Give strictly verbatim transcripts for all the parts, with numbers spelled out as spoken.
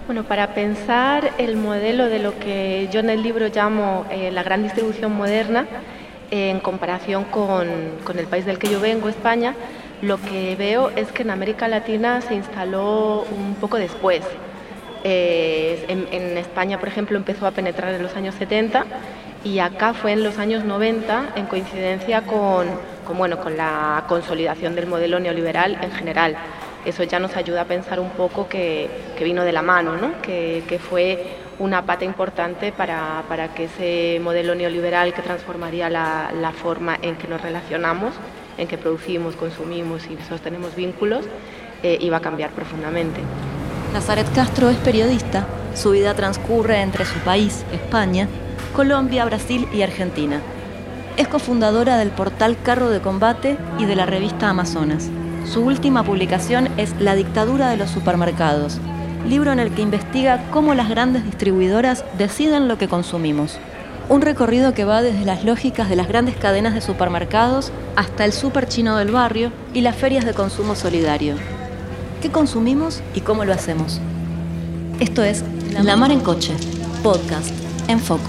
Bueno, para pensar el modelo de lo que yo en el libro llamo eh, la gran distribución moderna, eh, en comparación con, con el país del que yo vengo, España, lo que veo es que en América Latina se instaló un poco después. Eh, en, en España, por ejemplo, empezó a penetrar en los años setenta y acá fue en los años noventa, en coincidencia con, con, bueno, con la consolidación del modelo neoliberal en general. Eso ya nos ayuda a pensar un poco que, que vino de la mano, ¿no? que, que fue una pata importante para, para que ese modelo neoliberal que transformaría la, la forma en que nos relacionamos, en que producimos, consumimos y sostenemos vínculos, eh, iba a cambiar profundamente. Nazaret Castro es periodista. Su vida transcurre entre su país, España, Colombia, Brasil y Argentina. Es cofundadora del portal Carro de Combate y de la revista Amazonas. Su última publicación es La dictadura de los supermercados, libro en el que investiga cómo las grandes distribuidoras deciden lo que consumimos. Un recorrido que va desde las lógicas de las grandes cadenas de supermercados hasta el súper chino del barrio y las ferias de consumo solidario. ¿Qué consumimos y cómo lo hacemos? Esto es La Mar en Coche, podcast en Foco.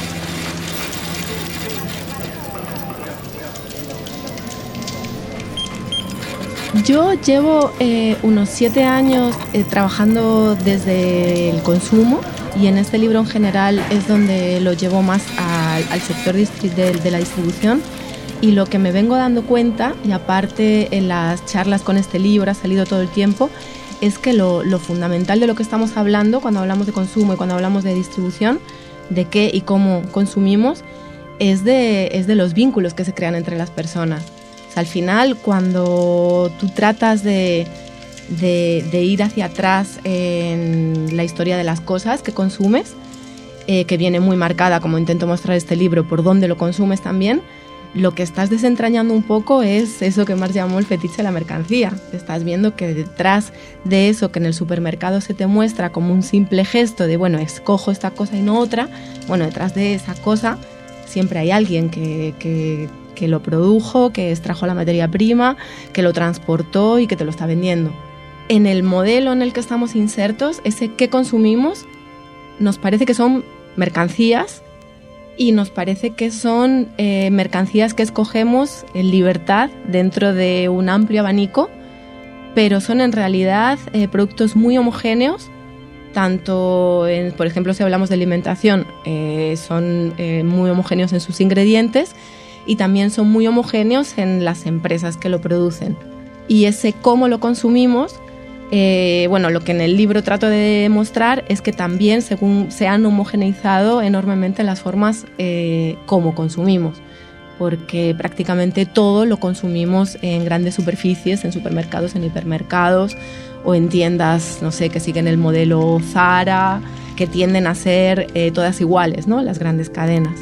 Yo llevo eh, unos siete años eh, trabajando desde el consumo y en este libro en general es donde lo llevo más al, al sector distri- de, de la distribución, y lo que me vengo dando cuenta, y aparte en las charlas con este libro ha salido todo el tiempo, es que lo, lo fundamental de lo que estamos hablando cuando hablamos de consumo y cuando hablamos de distribución, de qué y cómo consumimos, es de, es de los vínculos que se crean entre las personas. O sea, al final, cuando tú tratas de, de, de ir hacia atrás en la historia de las cosas que consumes, eh, que viene muy marcada, como intento mostrar este libro, por dónde lo consumes también, lo que estás desentrañando un poco es eso que Marx llamó el fetiche de la mercancía. Estás viendo que detrás de eso que en el supermercado se te muestra como un simple gesto de, bueno, escojo esta cosa y no otra, bueno, detrás de esa cosa siempre hay alguien que... que que lo produjo, que extrajo la materia prima, que lo transportó y que te lo está vendiendo. En el modelo en el que estamos insertos, ese que consumimos nos parece que son mercancías y nos parece que son eh, mercancías que escogemos en libertad dentro de un amplio abanico, pero son en realidad eh, productos muy homogéneos, tanto, en, por ejemplo, si hablamos de alimentación, eh, son eh, muy homogéneos en sus ingredientes, y también son muy homogéneos en las empresas que lo producen. Y ese cómo lo consumimos, eh, bueno, lo que en el libro trato de mostrar es que también según se han homogeneizado enormemente las formas eh, como consumimos, porque prácticamente todo lo consumimos en grandes superficies, en supermercados, en hipermercados o en tiendas, no sé, que siguen el modelo Zara, que tienden a ser eh, todas iguales, ¿no? Las grandes cadenas.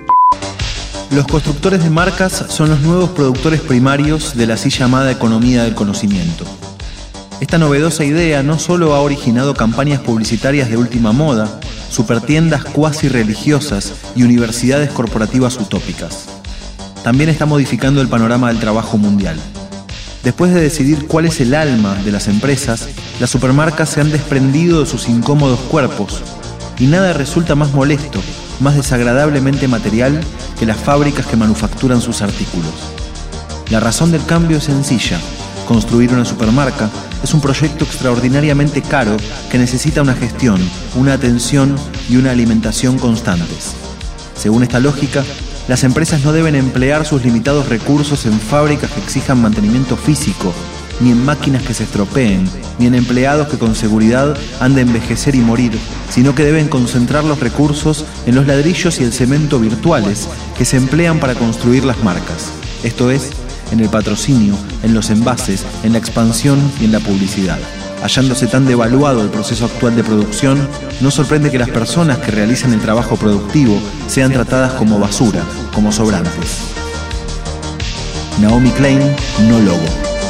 Los constructores de marcas son los nuevos productores primarios de la así llamada economía del conocimiento. Esta novedosa idea no solo ha originado campañas publicitarias de última moda, supertiendas cuasi religiosas y universidades corporativas utópicas. También está modificando el panorama del trabajo mundial. Después de decidir cuál es el alma de las empresas, las supermarcas se han desprendido de sus incómodos cuerpos, y nada resulta más molesto, más desagradablemente material que las fábricas que manufacturan sus artículos. La razón del cambio es sencilla. Construir una supermarca es un proyecto extraordinariamente caro que necesita una gestión, una atención y una alimentación constantes. Según esta lógica, las empresas no deben emplear sus limitados recursos en fábricas que exijan mantenimiento físico, ni en máquinas que se estropeen, ni en empleados que con seguridad han de envejecer y morir, sino que deben concentrar los recursos en los ladrillos y el cemento virtuales que se emplean para construir las marcas, esto es, en el patrocinio, en los envases, en la expansión y en la publicidad. Hallándose tan devaluado el proceso actual de producción, no sorprende que las personas que realizan el trabajo productivo sean tratadas como basura, como sobrantes. Naomi Klein, no logo.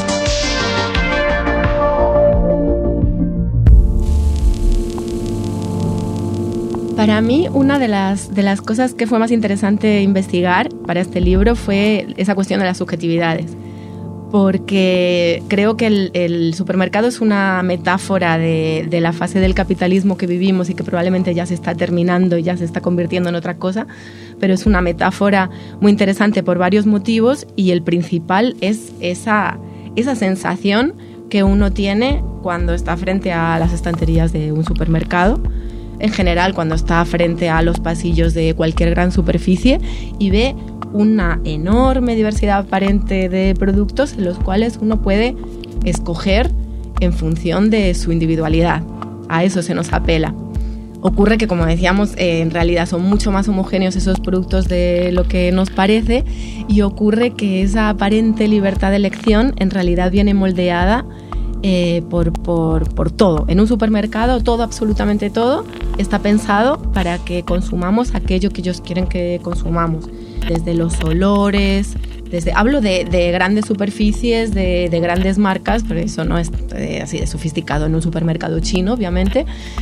Para mí, una de las, de las cosas que fue más interesante investigar para este libro fue esa cuestión de las subjetividades. porque creo que el, el supermercado es una metáfora de, de la fase del capitalismo que vivimos y que probablemente ya se está terminando y ya se está convirtiendo en otra cosa, pero es una metáfora muy interesante por varios motivos, y el principal es esa, esa sensación que uno tiene cuando está frente a las estanterías de un supermercado, en general cuando está frente a los pasillos de cualquier gran superficie y ve una enorme diversidad aparente de productos en los cuales uno puede escoger en función de su individualidad. A eso se nos apela. Ocurre que, como decíamos, eh, en realidad son mucho más homogéneos esos productos de lo que nos parece, y ocurre que esa aparente libertad de elección en realidad viene moldeada eh, por, por, por todo. En un supermercado todo, absolutamente todo, está pensado para que consumamos aquello que ellos quieren que consumamos. Desde los olores, desde, hablo de, de grandes superficies, de, de grandes marcas, pero eso no es eh, así de sofisticado en un supermercado chino, obviamente,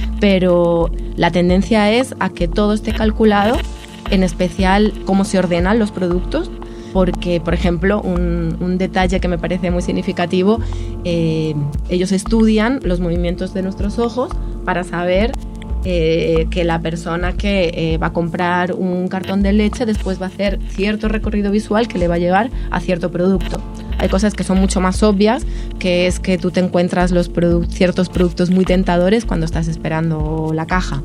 pero la tendencia es a que todo esté calculado, en especial cómo se ordenan los productos, porque, por ejemplo, un, un detalle que me parece muy significativo, eh, ellos estudian los movimientos de nuestros ojos para saber Eh, que la persona que eh, va a comprar un cartón de leche después va a hacer cierto recorrido visual que le va a llevar a cierto producto. Hay cosas que son mucho más obvias, que es que tú te encuentras los produ- ciertos productos muy tentadores cuando estás esperando la caja.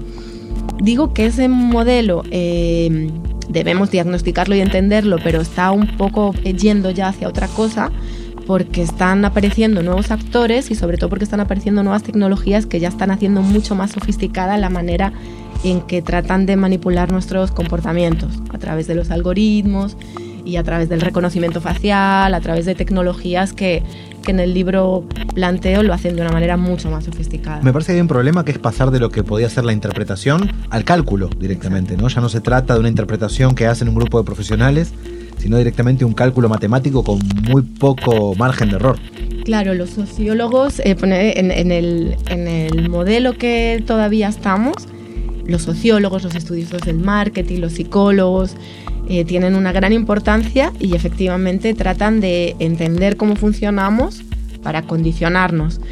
Digo que ese modelo eh, debemos diagnosticarlo y entenderlo, pero está un poco yendo ya hacia otra cosa, porque están apareciendo nuevos actores y sobre todo porque están apareciendo nuevas tecnologías que ya están haciendo mucho más sofisticada la manera en que tratan de manipular nuestros comportamientos a través de los algoritmos y a través del reconocimiento facial, a través de tecnologías que, que en el libro planteo lo hacen de una manera mucho más sofisticada. Me parece que hay un problema que es pasar de lo que podía ser la interpretación al cálculo directamente, ¿no? Ya no se trata de una interpretación que hacen un grupo de profesionales, sino directamente un cálculo matemático con muy poco margen de error. Claro, los sociólogos, eh, en, en, el, en el modelo que todavía estamos, los sociólogos, los estudiosos del marketing, los psicólogos, eh, tienen una gran importancia y efectivamente tratan de entender cómo funcionamos para condicionarnos.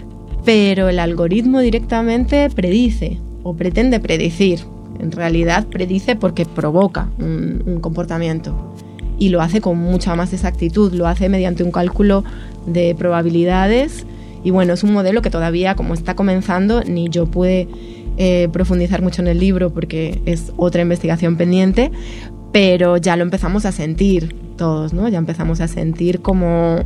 Pero el algoritmo directamente predice o pretende predecir. En realidad predice porque provoca un, un comportamiento. Y lo hace con mucha más exactitud, lo hace mediante un cálculo de probabilidades, y bueno, es un modelo que todavía, como está comenzando, ni yo pude eh, profundizar mucho en el libro porque es otra investigación pendiente, pero ya lo empezamos a sentir todos, ¿no? Ya empezamos a sentir como,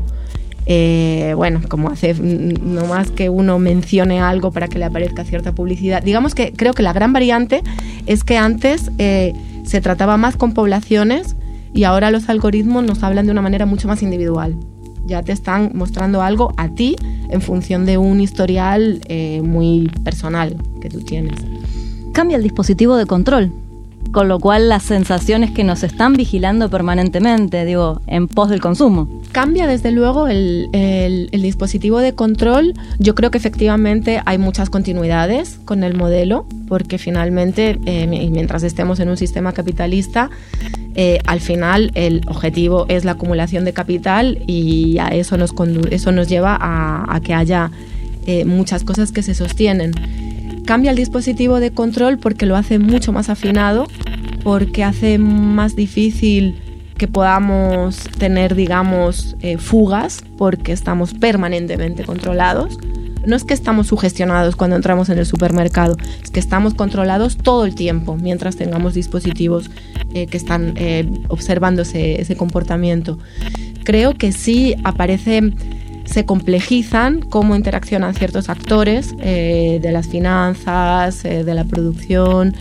eh, bueno, como hace no más que uno mencione algo para que le aparezca cierta publicidad. Digamos que creo que la gran variante es que antes eh, se trataba más con poblaciones, y ahora los algoritmos nos hablan de una manera mucho más individual. Ya te están mostrando algo a ti en función de un historial eh, muy personal que tú tienes. Cambia el dispositivo de control, con lo cual las sensaciones que nos están vigilando permanentemente, digo, en pos del consumo. Cambia desde luego el, el, el dispositivo de control. Yo creo que efectivamente hay muchas continuidades con el modelo, porque finalmente, eh, mientras estemos en un sistema capitalista, eh, al final el objetivo es la acumulación de capital, y a eso nos, condu- eso nos lleva a, a que haya eh, muchas cosas que se sostienen. Cambia el dispositivo de control porque lo hace mucho más afinado, porque hace más difícil que podamos tener, digamos, eh, fugas, porque estamos permanentemente controlados. No es que estamos sugestionados cuando entramos en el supermercado, es que estamos controlados todo el tiempo mientras tengamos dispositivos eh, que están eh, observando ese, ese comportamiento. Creo que sí aparece... se complejizan cómo interaccionan ciertos actores eh, de las finanzas, eh, de la producción,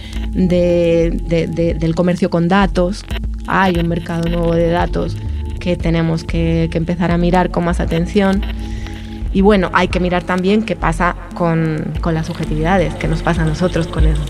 de, de, de, del comercio con datos. Hay un mercado nuevo de datos que tenemos que, que empezar a mirar con más atención. Y bueno, hay que mirar también qué pasa con, con las subjetividades, qué nos pasa a nosotros con eso.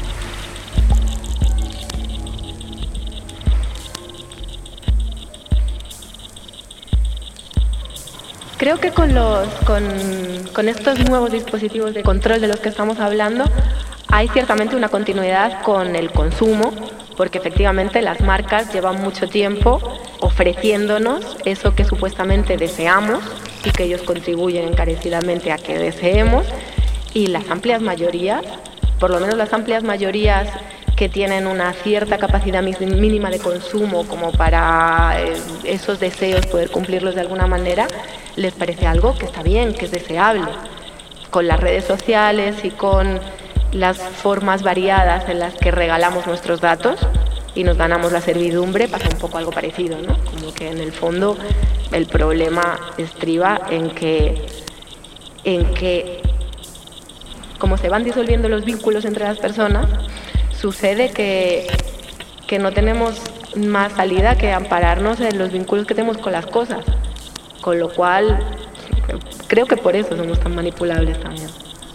Creo que con, los, con, con estos nuevos dispositivos de control de los que estamos hablando hay ciertamente una continuidad con el consumo, porque efectivamente las marcas llevan mucho tiempo ofreciéndonos eso que supuestamente deseamos y que ellos contribuyen encarecidamente a que deseemos, y las amplias mayorías, por lo menos las amplias mayorías que tienen una cierta capacidad mínima de consumo como para eh, esos deseos poder cumplirlos de alguna manera, les parece algo que está bien, que es deseable. Con las redes sociales y con las formas variadas en las que regalamos nuestros datos y nos ganamos la servidumbre, pasa un poco algo parecido, ¿no? Como que en el fondo el problema estriba en que, en que como se van disolviendo los vínculos entre las personas, sucede que, que no tenemos más salida que ampararnos en los vínculos que tenemos con las cosas, con lo cual creo que por eso somos tan manipulables también.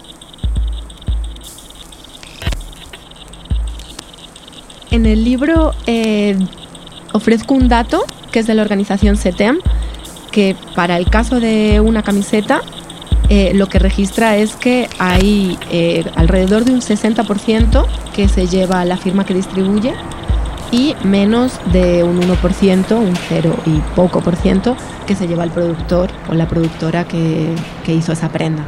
En el libro eh, ofrezco un dato que es de la organización SETEM, que para el caso de una camiseta eh, lo que registra es que hay eh, alrededor de un sesenta por ciento que se lleva la firma que distribuye y menos de un uno por ciento, un cero y poco por ciento, que se lleva el productor o la productora que, que hizo esa prenda.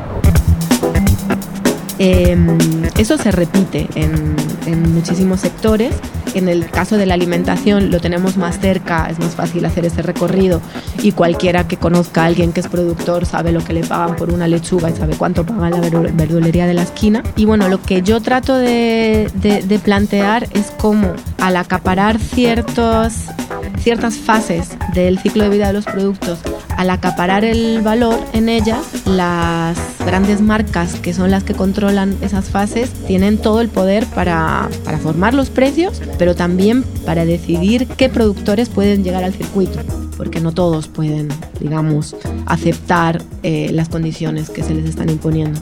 Eh, eso se repite en, en muchísimos sectores. En el caso de la alimentación lo tenemos más cerca, es más fácil hacer ese recorrido y cualquiera que conozca a alguien que es productor sabe lo que le pagan por una lechuga y sabe cuánto paga la verdulería de la esquina. Y bueno, lo que yo trato de, de, de plantear es cómo al acaparar ciertos, ciertas fases del ciclo de vida de los productos, al acaparar el valor en ellas, las grandes marcas que son las que controlan esas fases tienen todo el poder para, para formar los precios, pero también para decidir qué productores pueden llegar al circuito, porque no todos pueden, digamos, aceptar eh, las condiciones que se les están imponiendo.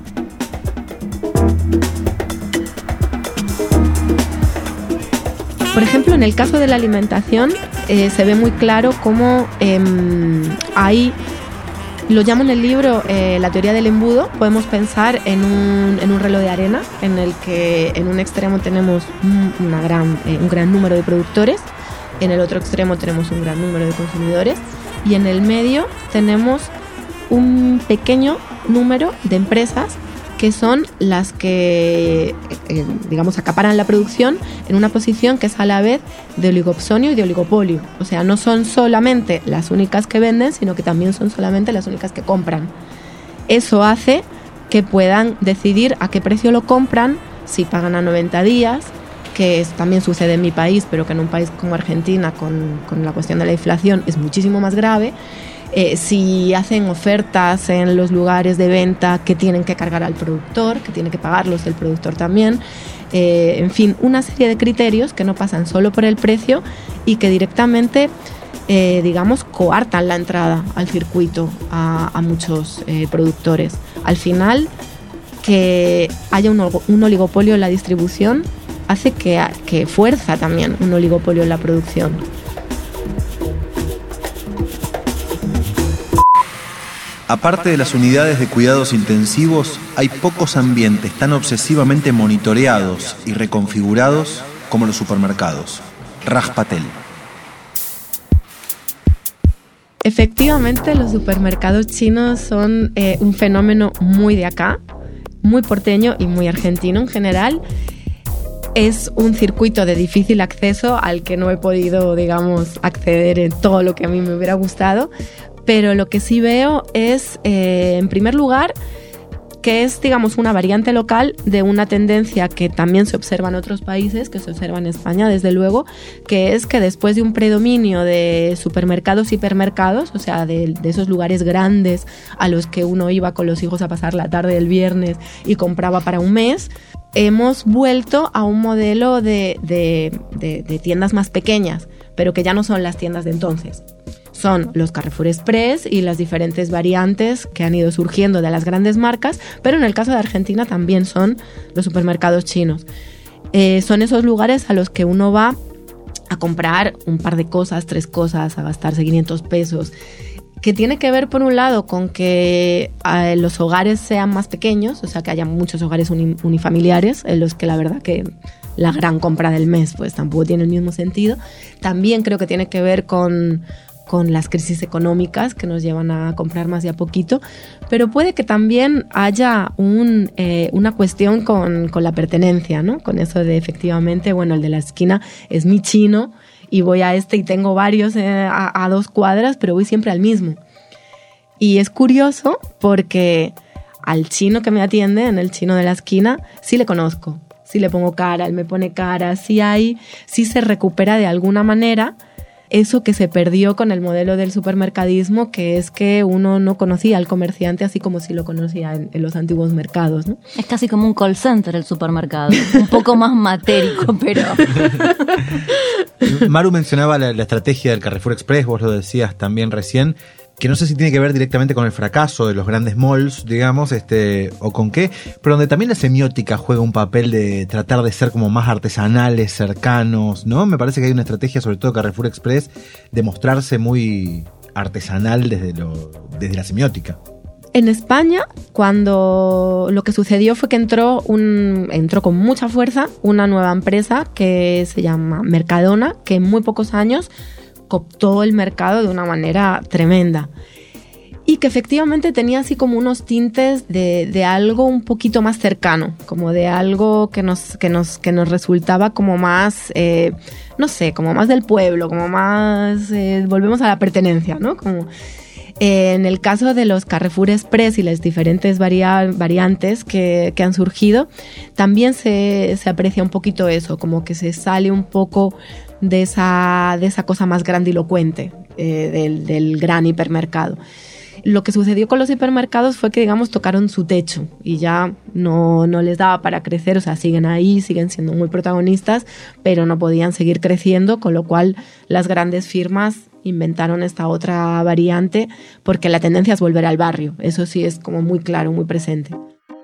Por ejemplo, en el caso de la alimentación eh, se ve muy claro cómo eh, hay, lo llamo en el libro eh, la teoría del embudo. Podemos pensar en un, en un reloj de arena en el que en un extremo tenemos una gran, eh, un gran número de productores, en el otro extremo tenemos un gran número de consumidores y en el medio tenemos un pequeño número de empresas que son las que, eh, digamos, acaparan la producción en una posición que es a la vez de oligopsonio y de oligopolio. O sea, no son solamente las únicas que venden, sino que también son solamente las únicas que compran. Eso hace que puedan decidir a qué precio lo compran, si pagan a noventa días, que es, también sucede en mi país, pero que en un país como Argentina, con, con la cuestión de la inflación, es muchísimo más grave. Eh, si hacen ofertas en los lugares de venta que tienen que cargar al productor, que tiene que pagarlos el productor también. Eh, en fin, una serie de criterios que no pasan solo por el precio y que directamente, eh, digamos, coartan la entrada al circuito a, a muchos eh, productores. Al final, que haya un, un oligopolio en la distribución hace que, que fuerza también un oligopolio en la producción. Aparte de las unidades de cuidados intensivos, hay pocos ambientes tan obsesivamente monitoreados y reconfigurados como los supermercados. Raj Patel. Efectivamente, los supermercados chinos son eh, un fenómeno muy de acá, muy porteño y muy argentino en general. Es un circuito de difícil acceso al que no he podido, digamos, acceder en todo lo que a mí me hubiera gustado. Pero lo que sí veo es, eh, en primer lugar, que es, digamos, una variante local de una tendencia que también se observa en otros países, que se observa en España, desde luego, que es que después de un predominio de supermercados, hipermercados, o sea, de, de esos lugares grandes a los que uno iba con los hijos a pasar la tarde del viernes y compraba para un mes, hemos vuelto a un modelo de, de, de, de tiendas más pequeñas, pero que ya no son las tiendas de entonces. Son los Carrefour Express y las diferentes variantes que han ido surgiendo de las grandes marcas, pero en el caso de Argentina también son los supermercados chinos. Eh, son esos lugares a los que uno va a comprar un par de cosas, tres cosas, a gastarse quinientos pesos, que tiene que ver por un lado con que eh, los hogares sean más pequeños, o sea que haya muchos hogares uni- unifamiliares en los que la verdad que la gran compra del mes pues tampoco tiene el mismo sentido. También creo que tiene que ver con, con las crisis económicas que nos llevan a comprar más de a poquito, pero puede que también haya un, eh, una cuestión con, con la pertenencia, ¿no? Con eso de efectivamente, bueno, el de la esquina es mi chino, y voy a este y tengo varios eh, a, a dos cuadras, pero voy siempre al mismo. Y es curioso porque al chino que me atiende, en el chino de la esquina, sí le conozco, sí le pongo cara, él me pone cara, sí hay, sí se recupera de alguna manera eso que se perdió con el modelo del supermercadismo, que es que uno no conocía al comerciante así como si lo conocía en, en los antiguos mercados, ¿no? Es casi como un call center el supermercado, un poco más matérico, pero... Maru mencionaba la, la estrategia del Carrefour Express, vos lo decías también recién, que no sé si tiene que ver directamente con el fracaso de los grandes malls, digamos, este, o con qué, pero donde también la semiótica juega un papel de tratar de ser como más artesanales, cercanos, ¿no? Me parece que hay una estrategia, sobre todo Carrefour Express, de mostrarse muy artesanal desde, lo, desde la semiótica. En España, cuando lo que sucedió fue que entró, un, entró con mucha fuerza una nueva empresa que se llama Mercadona, que en muy pocos años cooptó el mercado de una manera tremenda y que efectivamente tenía así como unos tintes de, de algo un poquito más cercano, como de algo que nos, que nos, que nos resultaba como más, eh, no sé, como más del pueblo, como más, eh, volvemos a la pertenencia, ¿no? Como, eh, en el caso de los Carrefour Express y las diferentes varia- variantes que, que han surgido, también se, se aprecia un poquito eso, como que se sale un poco de esa, de esa cosa más grandilocuente eh, del, del gran hipermercado. Lo que sucedió con los hipermercados fue que, digamos, tocaron su techo y ya no, no les daba para crecer, o sea, siguen ahí, siguen siendo muy protagonistas, pero no podían seguir creciendo, con lo cual las grandes firmas inventaron esta otra variante porque la tendencia es volver al barrio, eso sí es como muy claro, muy presente.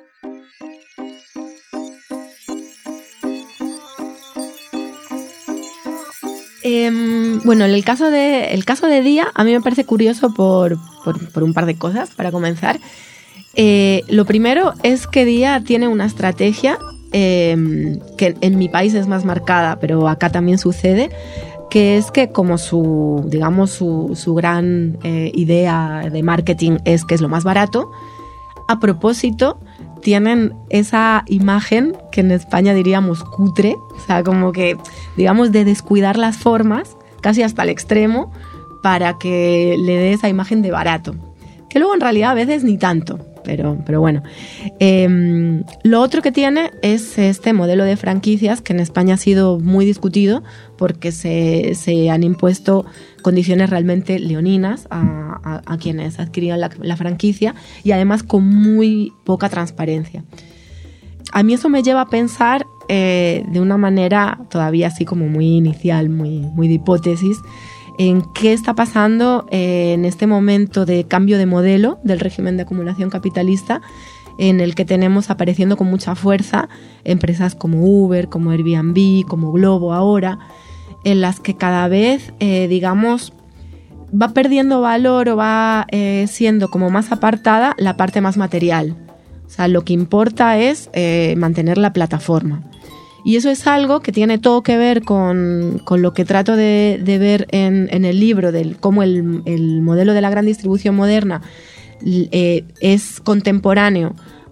Eh, bueno, el caso de, el caso de Día a mí me parece curioso por, por, por un par de cosas, para comenzar. Eh, lo primero es que Día tiene una estrategia eh, que en mi país es más marcada, pero acá también sucede, que es que como su, digamos, su, su gran eh, idea de marketing es que es lo más barato, a propósito tienen esa imagen que en España diríamos cutre, o sea, como que, digamos, de descuidar las formas, casi hasta el extremo, para que le dé esa imagen de barato. Que luego en realidad a veces ni tanto, pero, pero bueno. Eh, lo otro que tiene es este modelo de franquicias que en España ha sido muy discutido porque se, se han impuesto condiciones realmente leoninas a, a, a quienes adquirían la, la franquicia y además con muy poca transparencia. A mí eso me lleva a pensar eh, de una manera todavía así como muy inicial, muy, muy de hipótesis, en qué está pasando eh, en este momento de cambio de modelo del régimen de acumulación capitalista, en el que tenemos apareciendo con mucha fuerza empresas como Uber, como Airbnb, como Globo ahora, en las que cada vez, eh, digamos, va perdiendo valor o va eh, siendo como más apartada la parte más material. O sea, lo que importa es eh, mantener la plataforma. Y eso es algo que tiene todo que ver con, con lo que trato de, de ver en, en el libro, de cómo el, el modelo de la gran distribución moderna eh, es contemporáneo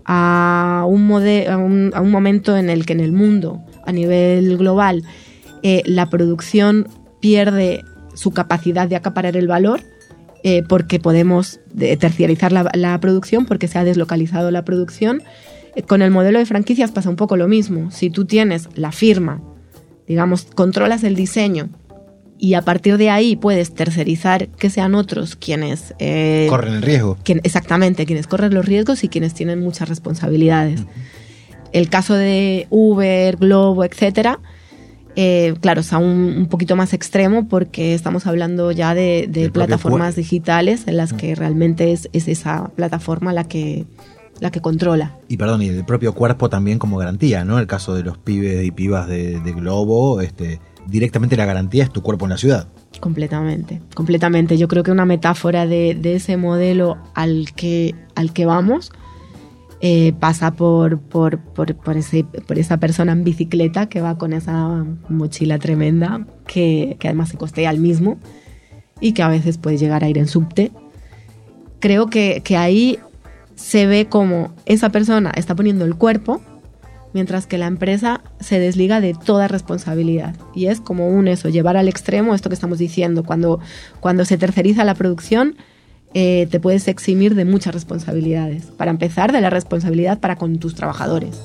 a un, mode, a, un, a un momento en el que en el mundo, a nivel global, eh, la producción pierde su capacidad de acaparar el valor, eh, porque podemos terciarizar la, la producción, porque se ha deslocalizado la producción. Con el modelo de franquicias pasa un poco lo mismo. Si tú tienes la firma, digamos, controlas el diseño y a partir de ahí puedes tercerizar que sean otros quienes... Eh, corren el riesgo. Quien, exactamente, quienes corren los riesgos y quienes tienen muchas responsabilidades. Uh-huh. El caso de Uber, Globo, etcétera, eh, claro, es aún un poquito más extremo porque estamos hablando ya de, de plataformas digitales en las uh-huh. que realmente es, es esa plataforma la que... la que controla. Y perdón, y el propio cuerpo también como garantía, ¿no? El caso de los pibes y pibas de, de Globo, este, directamente la garantía es tu cuerpo en la ciudad. Completamente, completamente. Yo creo que una metáfora de, de ese modelo al que, al que vamos eh, pasa por, por, por, por, ese, por esa persona en bicicleta que va con esa mochila tremenda que, que además se costea al mismo y que a veces puede llegar a ir en subte. Creo que, que ahí se ve como esa persona está poniendo el cuerpo, mientras que la empresa se desliga de toda responsabilidad. Y es como un eso, llevar al extremo esto que estamos diciendo. Cuando, cuando se terceriza la producción, eh, te puedes eximir de muchas responsabilidades. Para empezar, de la responsabilidad para con tus trabajadores.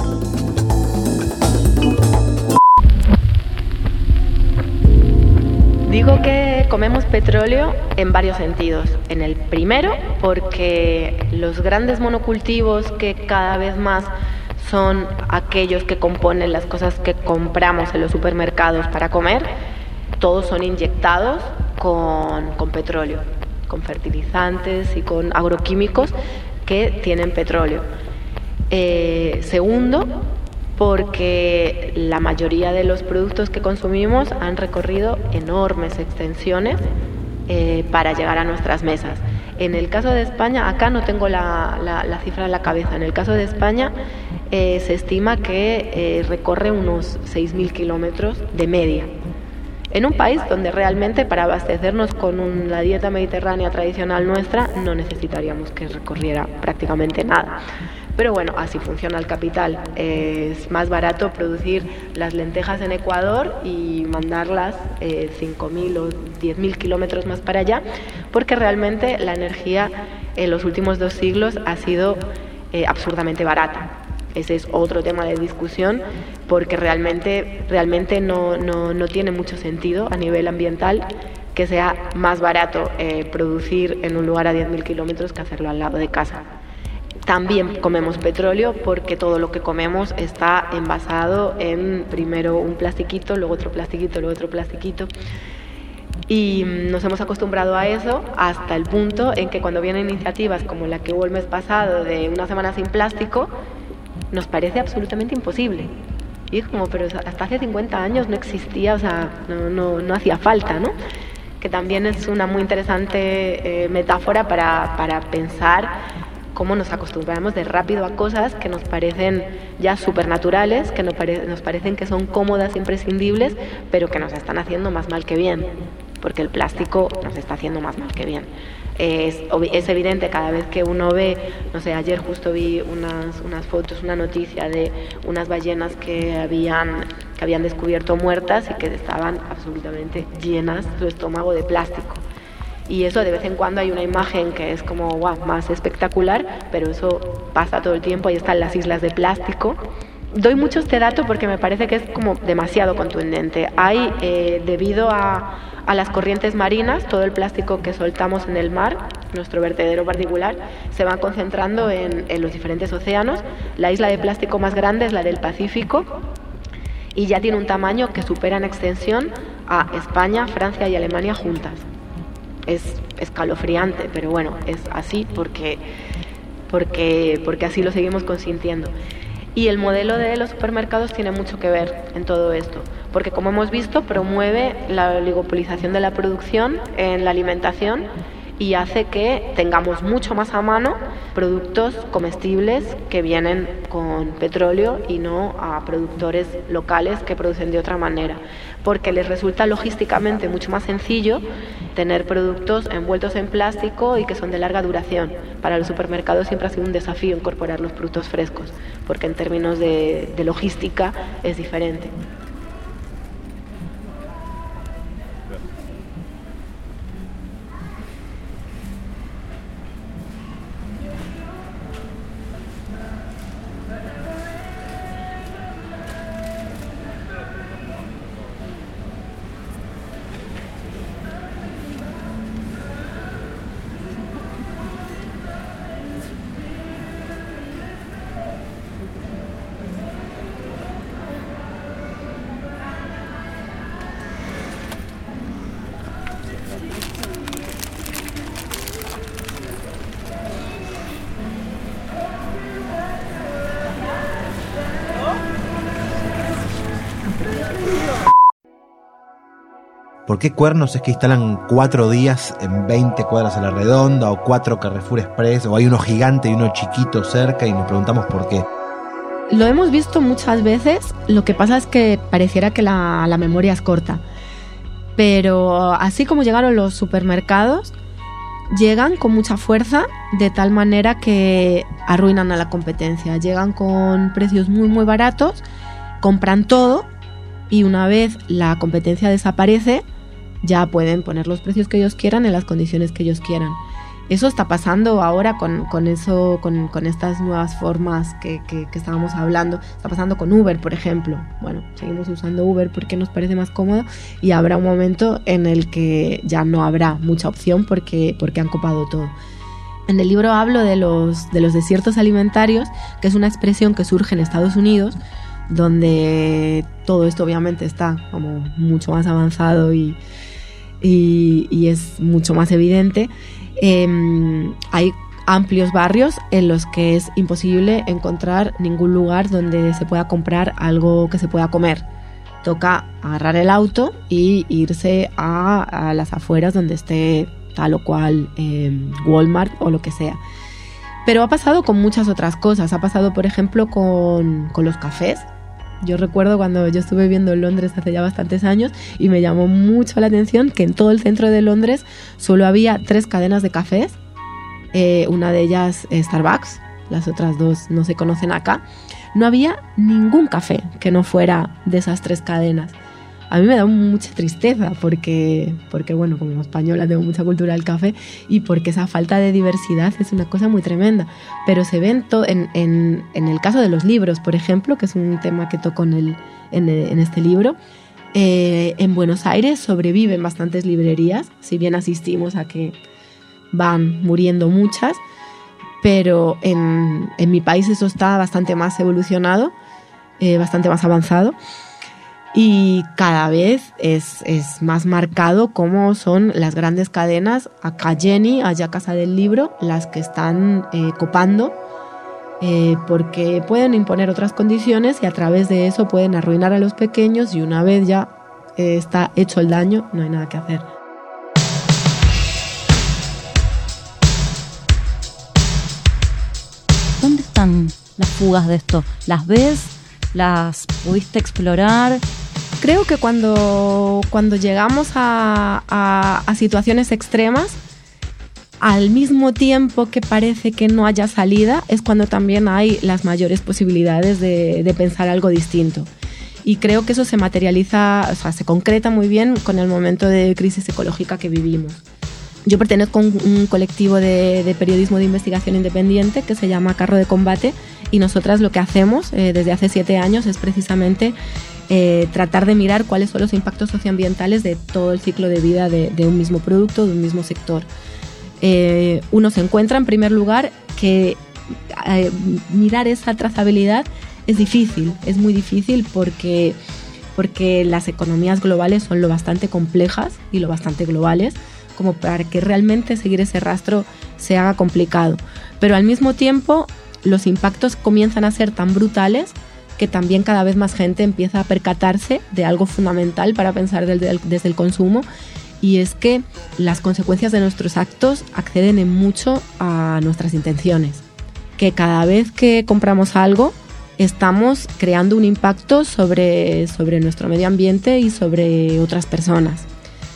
Digo que comemos petróleo en varios sentidos. En el primero, porque los grandes monocultivos que cada vez más son aquellos que componen las cosas que compramos en los supermercados para comer, todos son inyectados con, con petróleo, con fertilizantes y con agroquímicos que tienen petróleo. Eh, segundo, porque la mayoría de los productos que consumimos han recorrido enormes extensiones eh, para llegar a nuestras mesas. En el caso de España, acá no tengo la, la, la cifra en la cabeza, en el caso de España eh, se estima que eh, recorre unos seis mil kilómetros de media. En un país donde realmente para abastecernos con un, la dieta mediterránea tradicional nuestra no necesitaríamos que recorriera prácticamente nada. Pero bueno, así funciona el capital. Es más barato producir las lentejas en Ecuador y mandarlas eh, cinco mil o diez mil kilómetros más para allá, porque realmente la energía en los últimos dos siglos ha sido eh, absurdamente barata. Ese es otro tema de discusión, porque realmente, realmente no, no, no tiene mucho sentido a nivel ambiental que sea más barato eh, producir en un lugar a diez mil kilómetros que hacerlo al lado de casa. También comemos petróleo porque todo lo que comemos está envasado en primero un plastiquito, luego otro plastiquito, luego otro plastiquito. Y nos hemos acostumbrado a eso hasta el punto en que cuando vienen iniciativas como la que hubo el mes pasado de una semana sin plástico, nos parece absolutamente imposible. Y es como, pero hasta hace cincuenta años no existía, o sea, no, no, no hacía falta, ¿no? Que también es una muy interesante eh, metáfora para, para pensar cómo nos acostumbramos de rápido a cosas que nos parecen ya supernaturales, que nos, pare- nos parecen que son cómodas, imprescindibles, pero que nos están haciendo más mal que bien, porque el plástico nos está haciendo más mal que bien. Es, es evidente cada vez que uno ve, no sé, ayer justo vi unas, unas fotos, una noticia de unas ballenas que habían, que habían descubierto muertas y que estaban absolutamente llenas su estómago de plástico. Y eso de vez en cuando hay una imagen que es como wow, más espectacular, pero eso pasa todo el tiempo. Ahí están las islas de plástico. Doy mucho este dato porque me parece que es como demasiado contundente. Hay, eh, debido a, a las corrientes marinas, todo el plástico que soltamos en el mar, nuestro vertedero particular, se va concentrando en, en los diferentes océanos. La isla de plástico más grande es la del Pacífico y ya tiene un tamaño que supera en extensión a España, Francia y Alemania juntas. Es escalofriante, pero bueno, es así porque, porque, porque así lo seguimos consintiendo. Y el modelo de los supermercados tiene mucho que ver en todo esto, porque como hemos visto, promueve la oligopolización de la producción en la alimentación y hace que tengamos mucho más a mano productos comestibles que vienen con petróleo y no a productores locales que producen de otra manera, porque les resulta logísticamente mucho más sencillo tener productos envueltos en plástico y que son de larga duración. Para los supermercados siempre ha sido un desafío incorporar los productos frescos, porque en términos de, de logística es diferente. ¿Por qué Cuernos es que instalan cuatro días en veinte cuadras a la redonda, o cuatro Carrefour Express, o hay uno gigante y uno chiquito cerca, y nos preguntamos por qué? Lo hemos visto muchas veces, lo que pasa es que pareciera que la, la memoria es corta. Pero así como llegaron los supermercados, llegan con mucha fuerza, de tal manera que arruinan a la competencia. Llegan con precios muy muy baratos, compran todo, y una vez la competencia desaparece, ya pueden poner los precios que ellos quieran en las condiciones que ellos quieran. Eso está pasando ahora con, con, eso, con, con estas nuevas formas que, que, que estábamos hablando. Está pasando con Uber, por ejemplo. Bueno, seguimos usando Uber porque nos parece más cómodo, y habrá un momento en el que ya no habrá mucha opción porque, porque han copado todo. En el libro hablo de los, de los desiertos alimentarios, que es una expresión que surge en Estados Unidos, donde todo esto obviamente está como mucho más avanzado y, y, y es mucho más evidente. Eh, hay amplios barrios en los que es imposible encontrar ningún lugar donde se pueda comprar algo que se pueda comer. Toca agarrar el auto y irse a, a las afueras donde esté tal o cual eh, Walmart o lo que sea. Pero ha pasado con muchas otras cosas. Ha pasado, por ejemplo, con, con los cafés. Yo recuerdo cuando yo estuve viviendo en Londres hace ya bastantes años, y me llamó mucho la atención que en todo el centro de Londres solo había tres cadenas de cafés. Eh, una de ellas eh, Starbucks, las otras dos no se conocen acá. No había ningún café que no fuera de esas tres cadenas. A mí me da mucha tristeza porque, porque, bueno, como española tengo mucha cultura del café, y porque esa falta de diversidad es una cosa muy tremenda. Pero se ven to- en, en, en el caso de los libros, por ejemplo, que es un tema que toco en, el, en, el, en este libro. Eh, en Buenos Aires sobreviven bastantes librerías, si bien asistimos a que van muriendo muchas, pero en, en mi país eso está bastante más evolucionado, eh, bastante más avanzado. Y cada vez es, es más marcado cómo son las grandes cadenas, acá Jenny, allá Casa del Libro, las que están eh, copando, eh, porque pueden imponer otras condiciones y a través de eso pueden arruinar a los pequeños, y una vez ya eh, está hecho el daño, no hay nada que hacer. ¿Dónde están las fugas de esto? ¿Las ves? ¿Las pudiste explorar? Creo que cuando, cuando llegamos a, a, a situaciones extremas, al mismo tiempo que parece que no haya salida, es cuando también hay las mayores posibilidades de, de pensar algo distinto. Y creo que eso se materializa, o sea, se concreta muy bien con el momento de crisis ecológica que vivimos. Yo pertenezco a un, un colectivo de, de periodismo de investigación independiente que se llama Carro de Combate, y nosotras lo que hacemos eh, desde hace siete años es precisamente eh, tratar de mirar cuáles son los impactos socioambientales de todo el ciclo de vida de, de un mismo producto, de un mismo sector. Eh, uno se encuentra en primer lugar que eh, mirar esa trazabilidad es difícil, es muy difícil porque, porque las economías globales son lo bastante complejas y lo bastante globales como para que realmente seguir ese rastro se haga complicado. Pero al mismo tiempo los impactos comienzan a ser tan brutales que también cada vez más gente empieza a percatarse de algo fundamental para pensar desde el, desde el consumo, y es que las consecuencias de nuestros actos acceden en mucho a nuestras intenciones. Que cada vez que compramos algo estamos creando un impacto sobre, sobre nuestro medio ambiente y sobre otras personas.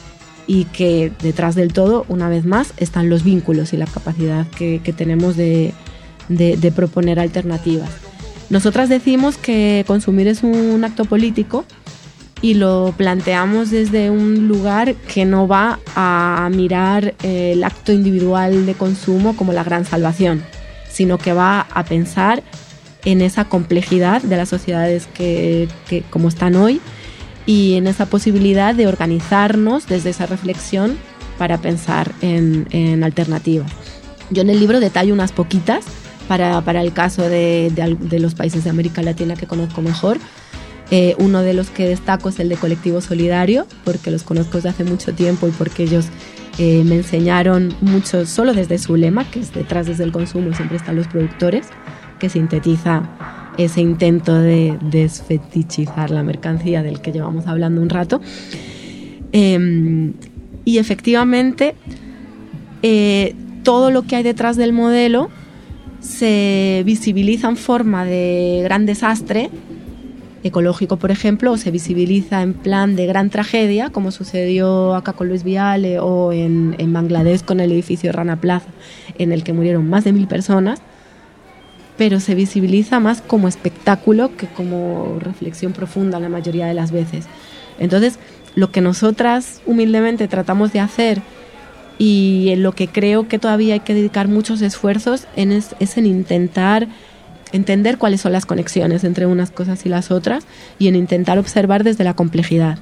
Y que detrás del todo, una vez más, están los vínculos y la capacidad que, que tenemos de, de, de proponer alternativas. Nosotras decimos que consumir es un acto político, y lo planteamos desde un lugar que no va a mirar el acto individual de consumo como la gran salvación, sino que va a pensar en esa complejidad de las sociedades que, que como están hoy, y en esa posibilidad de organizarnos desde esa reflexión para pensar en, en alternativas. Yo en el libro detallo unas poquitas para, para el caso de, de, de los países de América Latina que conozco mejor. Eh, uno de los que destaco es el de Colectivo Solidario, porque los conozco desde hace mucho tiempo y porque ellos eh, me enseñaron mucho solo desde su lema, que es detrás desde el consumo siempre están los productores, que sintetiza ese intento de desfetichizar la mercancía del que llevamos hablando un rato. Eh, y efectivamente, eh, todo lo que hay detrás del modelo se visibiliza en forma de gran desastre ecológico, por ejemplo, o se visibiliza en plan de gran tragedia, como sucedió acá con Luis Viale o en, en Bangladesh con el edificio Rana Plaza, en el que murieron más de mil personas, pero se visibiliza más como espectáculo que como reflexión profunda la mayoría de las veces. Entonces, lo que nosotras humildemente tratamos de hacer, y en lo que creo que todavía hay que dedicar muchos esfuerzos en es, es en intentar entender cuáles son las conexiones entre unas cosas y las otras, y en intentar observar desde la complejidad.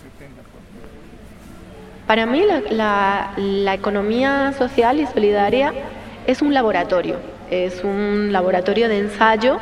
Para mí la, la, la economía social y solidaria es un laboratorio, es un laboratorio de ensayo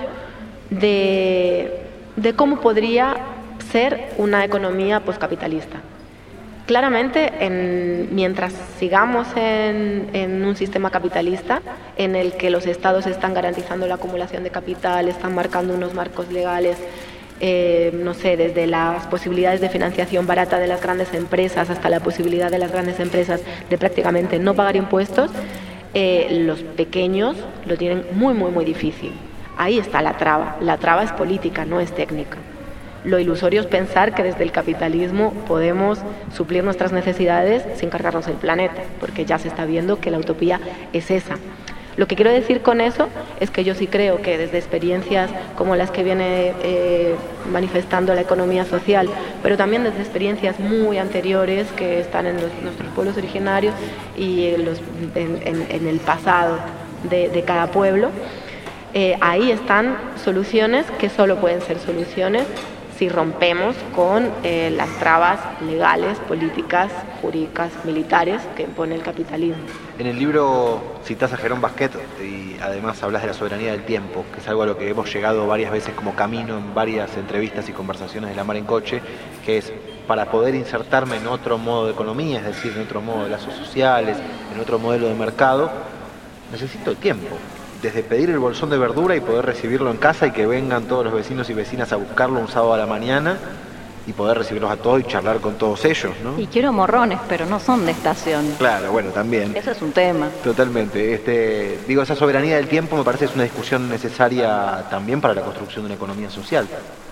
de, de cómo podría ser una economía poscapitalista. Claramente, en, mientras sigamos en, en un sistema capitalista en el que los estados están garantizando la acumulación de capital, están marcando unos marcos legales, eh, no sé, desde las posibilidades de financiación barata de las grandes empresas hasta la posibilidad de las grandes empresas de prácticamente no pagar impuestos, eh, los pequeños lo tienen muy, muy, muy difícil. Ahí está la traba. La traba es política, no es técnica. Lo ilusorio es pensar que desde el capitalismo podemos suplir nuestras necesidades sin cargarnos el planeta, porque ya se está viendo que la utopía es esa. Lo que quiero decir con eso es que yo sí creo que desde experiencias como las que viene eh, manifestando la economía social, pero también desde experiencias muy anteriores que están en los, nuestros pueblos originarios y en, los, en, en, en el pasado de, de cada pueblo, eh, ahí están soluciones que solo pueden ser soluciones si rompemos con eh, las trabas legales, políticas, jurídicas, militares que impone el capitalismo. En el libro citás a Jerón Basquet y además hablas de la soberanía del tiempo, que es algo a lo que hemos llegado varias veces como camino en varias entrevistas y conversaciones de La Mar en Coche, que es para poder insertarme en otro modo de economía, es decir, en otro modo de lazos sociales, en otro modelo de mercado, necesito tiempo. Desde pedir el bolsón de verdura y poder recibirlo en casa y que vengan todos los vecinos y vecinas a buscarlo un sábado a la mañana y poder recibirlos a todos y charlar con todos ellos, ¿no? Y quiero morrones, pero no son de estación. Claro, bueno, también. Eso es un tema. Totalmente. Este, digo, esa soberanía del tiempo me parece que es una discusión necesaria también para la construcción de una economía social.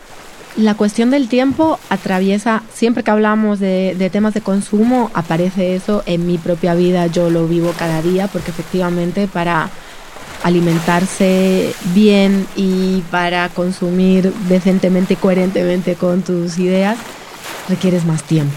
La cuestión del tiempo atraviesa, siempre que hablamos de, de temas de consumo, aparece eso en mi propia vida, yo lo vivo cada día, porque efectivamente para alimentarse bien y para consumir decentemente y coherentemente con tus ideas requieres más tiempo.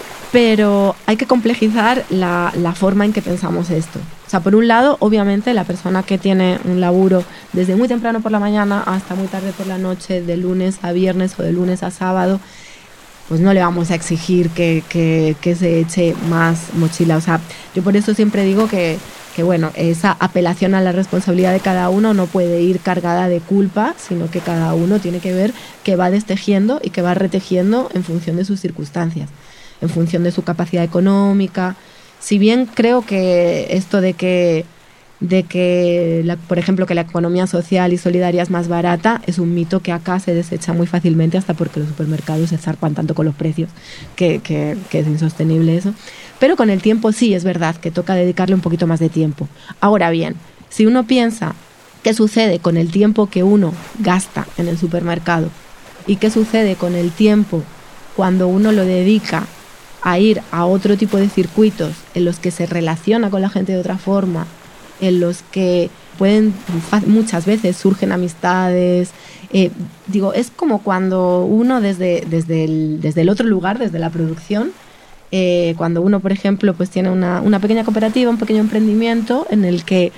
Pero hay que complejizar la, la forma en que pensamos esto. O sea, por un lado, obviamente, la persona que tiene un laburo desde muy temprano por la mañana hasta muy tarde por la noche, de lunes a viernes o de lunes a sábado, pues no le vamos a exigir que, que, que se eche más mochila. O sea, yo por eso siempre digo que que bueno, esa apelación a la responsabilidad de cada uno no puede ir cargada de culpa, sino que cada uno tiene que ver que va destejiendo y que va retejiendo en función de sus circunstancias, en función de su capacidad económica. Si bien creo que esto de que, de que la, por ejemplo, que la economía social y solidaria es más barata, es un mito que acá se desecha muy fácilmente, hasta porque los supermercados se zarpan tanto con los precios que, que, que es insostenible eso. Pero con el tiempo sí es verdad que toca dedicarle un poquito más de tiempo. Ahora bien, si uno piensa qué sucede con el tiempo que uno gasta en el supermercado y qué sucede con el tiempo cuando uno lo dedica a ir a otro tipo de circuitos en los que se relaciona con la gente de otra forma, en los que pueden, muchas veces surgen amistades, eh, digo, es como cuando uno desde, desde, el, desde el otro lugar, desde la producción, Eh, cuando uno, por ejemplo, pues tiene una, una pequeña cooperativa, un pequeño emprendimiento en el que,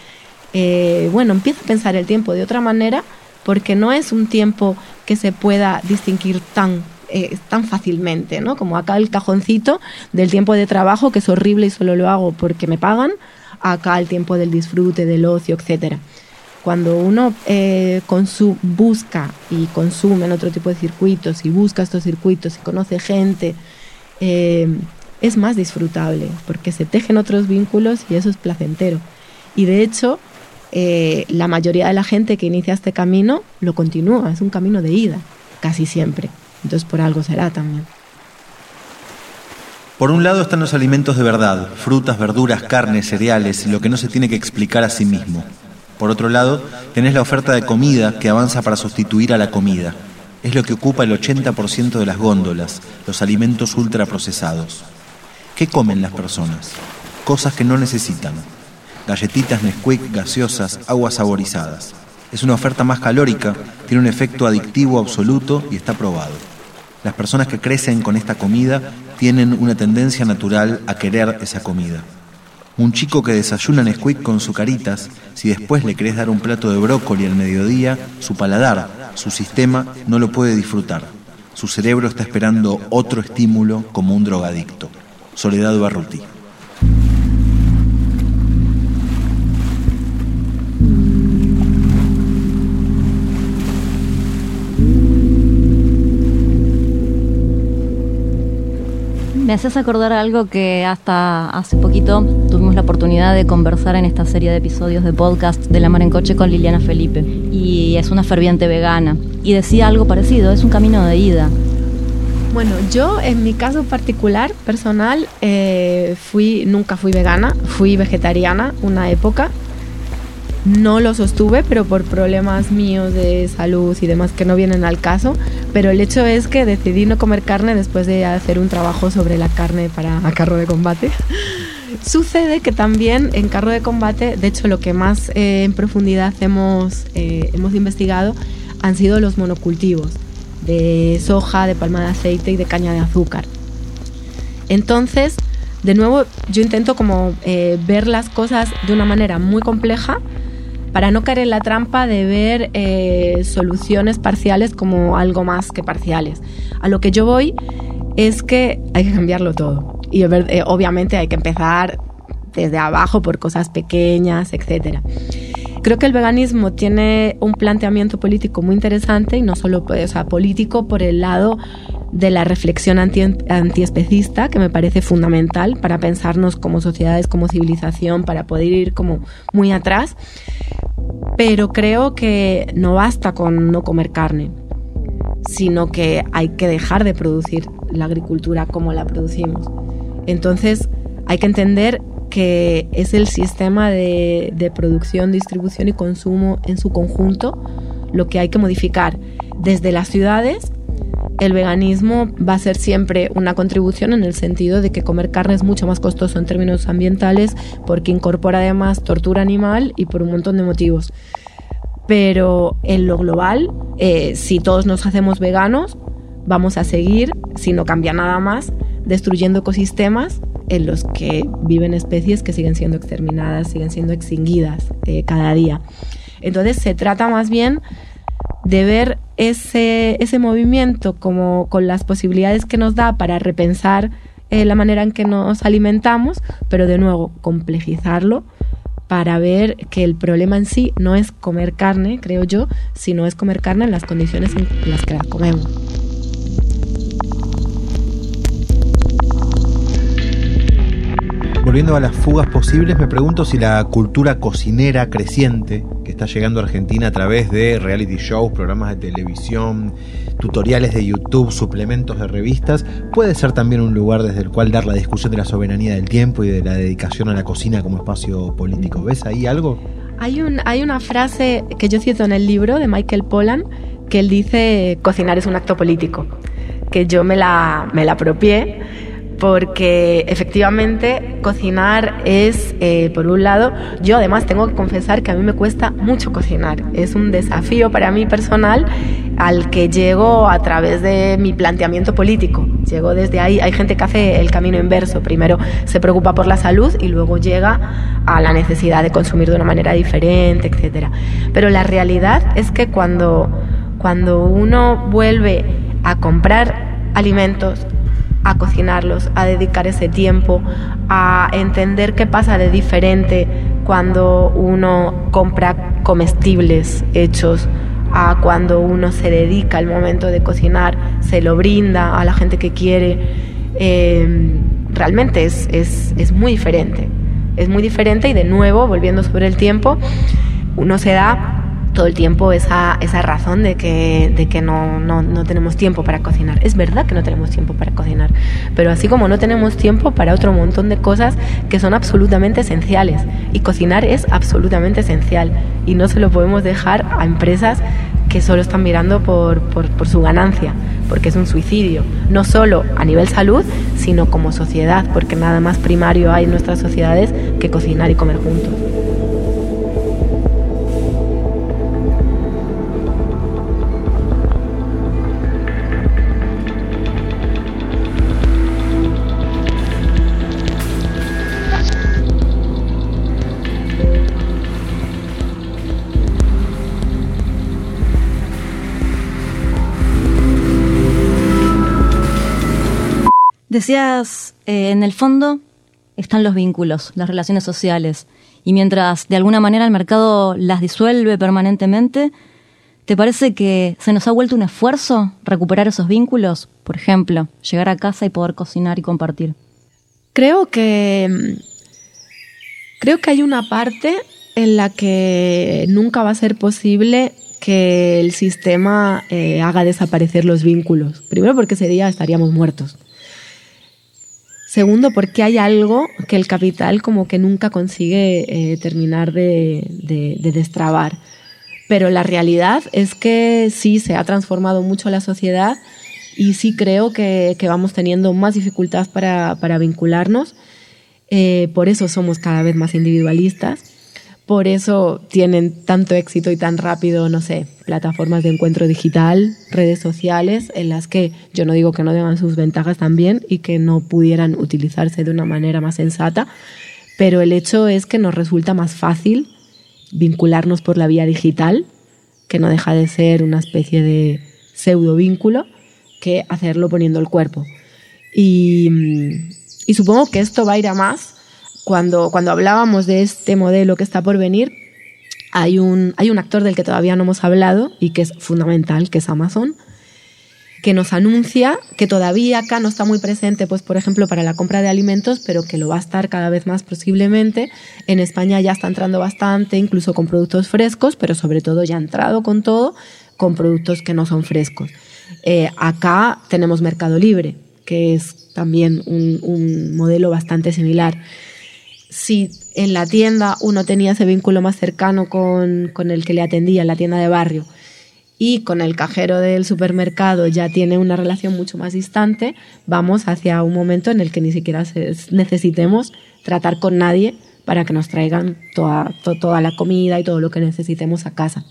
eh, bueno, empieza a pensar el tiempo de otra manera, porque no es un tiempo que se pueda distinguir tan, eh, tan fácilmente, ¿no? Como acá el cajoncito del tiempo de trabajo, que es horrible y solo lo hago porque me pagan, acá el tiempo del disfrute, del ocio, etcétera. Cuando uno eh, consu- busca y consume en otro tipo de circuitos y busca estos circuitos y conoce gente, eh, es más disfrutable porque se tejen otros vínculos y eso es placentero. Y de hecho, eh, la mayoría de la gente que inicia este camino lo continúa, es un camino de ida, casi siempre. Entonces por algo será también. Por un lado están los alimentos de verdad, frutas, verduras, carnes, cereales, lo que no se tiene que explicar a sí mismo. Por otro lado, tenés la oferta de comida que avanza para sustituir a la comida. Es lo que ocupa el ochenta por ciento de las góndolas, los alimentos ultraprocesados. ¿Qué comen las personas? Cosas que no necesitan. Galletitas Nesquik, gaseosas, aguas saborizadas. Es una oferta más calórica, tiene un efecto adictivo absoluto y está probado. Las personas que crecen con esta comida tienen una tendencia natural a querer esa comida. Un chico que desayuna Nesquik con sucaritas, si después le querés dar un plato de brócoli al mediodía, su paladar, su sistema no lo puede disfrutar. Su cerebro está esperando otro estímulo como un drogadicto. Soledad Barruti. Me haces acordar algo que hasta hace poquito tuvimos la oportunidad de conversar en esta serie de episodios de podcast de La Mar en Coche con Liliana Felipe. Y es una ferviente vegana. Y decía algo parecido, es un camino de ida. Bueno, yo en mi caso particular, personal, eh, fui, nunca fui vegana, fui vegetariana una época. No lo sostuve, pero por problemas míos de salud y demás que no vienen al caso. Pero el hecho es que decidí no comer carne después de hacer un trabajo sobre la carne para Carro de Combate. Sucede que también en Carro de Combate, de hecho lo que más eh, en profundidad hemos, eh, hemos investigado han sido los monocultivos de soja, de palma de aceite y de caña de azúcar. Entonces, de nuevo, yo intento como eh, ver las cosas de una manera muy compleja para no caer en la trampa de ver eh, soluciones parciales como algo más que parciales. A lo que yo voy es que hay que cambiarlo todo. Y eh, obviamente hay que empezar desde abajo por cosas pequeñas, etcétera. Creo que el veganismo tiene un planteamiento político muy interesante, y no solo o sea, político por el lado de la reflexión anti, antiespecista, que me parece fundamental para pensarnos como sociedades, como civilización, para poder ir como muy atrás. Pero creo que no basta con no comer carne, sino que hay que dejar de producir la agricultura como la producimos. Entonces hay que entender que es el sistema de, de producción, distribución y consumo en su conjunto lo que hay que modificar. Desde las ciudades, el veganismo va a ser siempre una contribución en el sentido de que comer carne es mucho más costoso en términos ambientales porque incorpora además tortura animal y por un montón de motivos. Pero en lo global, eh, si todos nos hacemos veganos, vamos a seguir, si no cambia nada más, destruyendo ecosistemas en los que viven especies que siguen siendo exterminadas, siguen siendo extinguidas eh, cada día. Entonces se trata más bien de ver ese, ese movimiento como con las posibilidades que nos da para repensar eh, la manera en que nos alimentamos, pero de nuevo complejizarlo para ver que el problema en sí no es comer carne, creo yo, sino es comer carne en las condiciones en las que la comemos. Volviendo a las fugas posibles, me pregunto si la cultura cocinera creciente que está llegando a Argentina a través de reality shows, programas de televisión, tutoriales de YouTube, suplementos de revistas, puede ser también un lugar desde el cual dar la discusión de la soberanía del tiempo y de la dedicación a la cocina como espacio político. ¿Ves ahí algo? Hay, un, hay una frase que yo cito en el libro de Michael Pollan, que él dice: cocinar es un acto político, que yo me la, me la apropié. Porque efectivamente cocinar es, eh, por un lado, yo además tengo que confesar que a mí me cuesta mucho cocinar. Es un desafío para mí personal al que llego a través de mi planteamiento político. Llego desde ahí. Hay gente que hace el camino inverso. Primero se preocupa por la salud y luego llega a la necesidad de consumir de una manera diferente, etcétera. Pero la realidad es que cuando, cuando uno vuelve a comprar alimentos, a cocinarlos, a dedicar ese tiempo, a entender qué pasa de diferente cuando uno compra comestibles hechos, a cuando uno se dedica al momento de cocinar, se lo brinda a la gente que quiere. Eh, realmente es, es, es muy diferente. Es muy diferente y de nuevo, volviendo sobre el tiempo, uno se da todo el tiempo esa, esa razón de que, de que no, no, no tenemos tiempo para cocinar. Es verdad que no tenemos tiempo para cocinar, pero así como no tenemos tiempo para otro montón de cosas que son absolutamente esenciales. Y cocinar es absolutamente esencial y no se lo podemos dejar a empresas que solo están mirando por, por, por su ganancia, porque es un suicidio, no solo a nivel salud, sino como sociedad, porque nada más primario hay en nuestras sociedades que cocinar y comer juntos. Decías, eh, en el fondo están los vínculos, las relaciones sociales, y mientras de alguna manera el mercado las disuelve permanentemente, ¿te parece que se nos ha vuelto un esfuerzo recuperar esos vínculos? Por ejemplo, llegar a casa y poder cocinar y compartir. Creo que, creo que hay una parte en la que nunca va a ser posible que el sistema eh, haga desaparecer los vínculos. Primero porque ese día estaríamos muertos. Segundo, porque hay algo que el capital como que nunca consigue eh, terminar de, de, de destrabar. Pero la realidad es que sí se ha transformado mucho la sociedad y sí creo que, que vamos teniendo más dificultad para, para vincularnos. Eh, por eso somos cada vez más individualistas. Por eso tienen tanto éxito y tan rápido, no sé, plataformas de encuentro digital, redes sociales, en las que yo no digo que no tengan sus ventajas también y que no pudieran utilizarse de una manera más sensata, pero el hecho es que nos resulta más fácil vincularnos por la vía digital, que no deja de ser una especie de pseudo vínculo, que hacerlo poniendo el cuerpo. Y, y supongo que esto va a ir a más. Cuando, cuando hablábamos de este modelo que está por venir, hay un, hay un actor del que todavía no hemos hablado y que es fundamental, que es Amazon, que nos anuncia que todavía acá no está muy presente, pues por ejemplo, para la compra de alimentos, pero que lo va a estar cada vez más posiblemente. En España ya está entrando bastante, incluso con productos frescos, pero sobre todo ya ha entrado con todo, con productos que no son frescos. Eh, acá tenemos Mercado Libre, que es también un, un modelo bastante similar. Si en la tienda uno tenía ese vínculo más cercano con, con el que le atendía en la tienda de barrio y con el cajero del supermercado ya tiene una relación mucho más distante, vamos hacia un momento en el que ni siquiera necesitemos tratar con nadie para que nos traigan toda, to, toda la comida y todo lo que necesitemos a casa.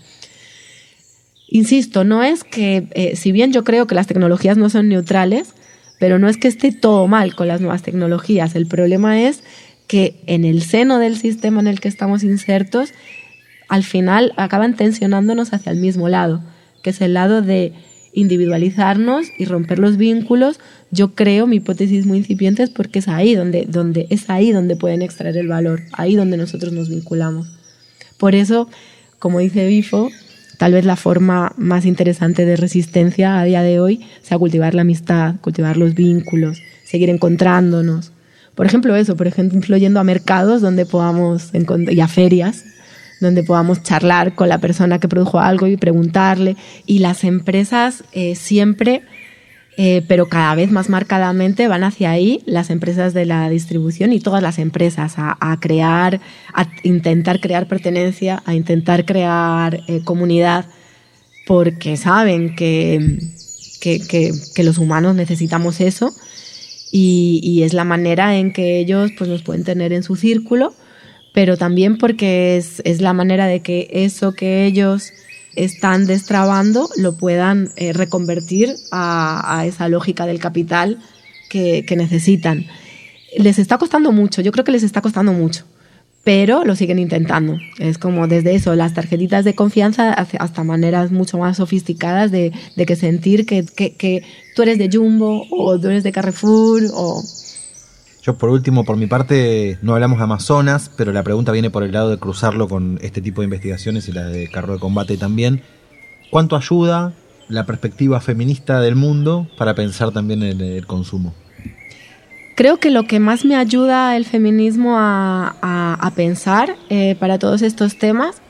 Insisto, no es que, eh, si bien yo creo que las tecnologías no son neutrales, pero no es que esté todo mal con las nuevas tecnologías. El problema es que en el seno del sistema en el que estamos insertos, al final acaban tensionándonos hacia el mismo lado, que es el lado de individualizarnos y romper los vínculos. Yo creo, mi hipótesis muy incipiente, es porque es ahí donde, donde, es ahí donde pueden extraer el valor, ahí donde nosotros nos vinculamos. Por eso, como dice Bifo, tal vez la forma más interesante de resistencia a día de hoy sea cultivar la amistad, cultivar los vínculos, seguir encontrándonos. Por ejemplo, eso, por ejemplo, yendo a mercados donde podamos encontrar, y a ferias, donde podamos charlar con la persona que produjo algo y preguntarle. Y las empresas eh, siempre, eh, pero cada vez más marcadamente, van hacia ahí, las empresas de la distribución y todas las empresas, a, a crear, a intentar crear pertenencia, a intentar crear eh, comunidad, porque saben que, que, que, que los humanos necesitamos eso. Y, y es la manera en que ellos pues, nos pueden tener en su círculo, pero también porque es, es la manera de que eso que ellos están destrabando lo puedan eh, reconvertir a, a esa lógica del capital que, que necesitan. Les está costando mucho, yo creo que les está costando mucho, pero lo siguen intentando. Es como desde eso, las tarjetitas de confianza hasta maneras mucho más sofisticadas de, de que sentir que, que, que tú eres de Jumbo o tú eres de Carrefour. O... Yo, por último, por mi parte, no hablamos de Amazonas, pero la pregunta viene por el lado de cruzarlo con este tipo de investigaciones y la de Carro de Combate también. ¿Cuánto ayuda la perspectiva feminista del mundo para pensar también en el consumo? Creo que lo que más me ayuda el feminismo a, a, a pensar eh, para todos estos temas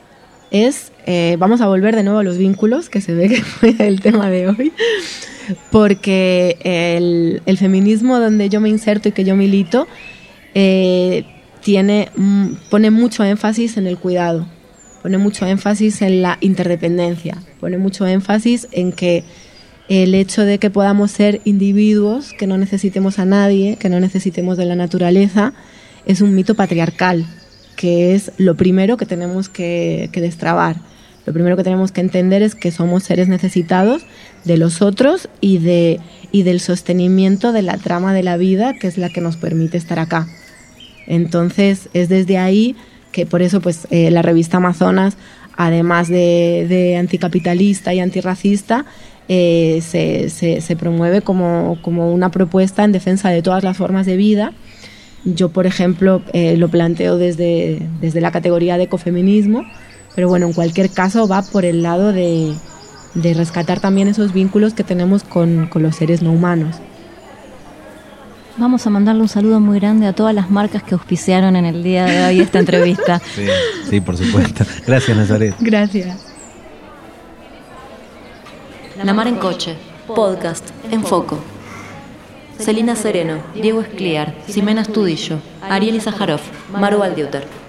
es, eh, vamos a volver de nuevo a los vínculos, que se ve que fue el tema de hoy, porque el, el feminismo donde yo me inserto y que yo milito eh, tiene, pone mucho énfasis en el cuidado, pone mucho énfasis en la interdependencia, pone mucho énfasis en que el hecho de que podamos ser individuos, que no necesitemos a nadie, que no necesitemos de la naturaleza, es un mito patriarcal, que es lo primero que tenemos que, que destrabar. Lo primero que tenemos que entender es que somos seres necesitados de los otros y, de, y del sostenimiento de la trama de la vida, que es la que nos permite estar acá. Entonces, es desde ahí que por eso pues, eh, la revista Amazonas, además de, de anticapitalista y antirracista, eh, se, se, se promueve como, como una propuesta en defensa de todas las formas de vida. Yo, por ejemplo, eh, lo planteo desde, desde la categoría de ecofeminismo, pero bueno, en cualquier caso va por el lado de, de rescatar también esos vínculos que tenemos con, con los seres no humanos. Vamos a mandarle un saludo muy grande a todas las marcas que auspiciaron en el día de hoy esta entrevista. Sí, sí, por supuesto. Gracias, Nazaret. Gracias. La Mar en Coche, podcast en Foco. Celina Sereno, Diego Escliar, Ximena Estudillo, Ariel Zaharov, Maru Aldiuter.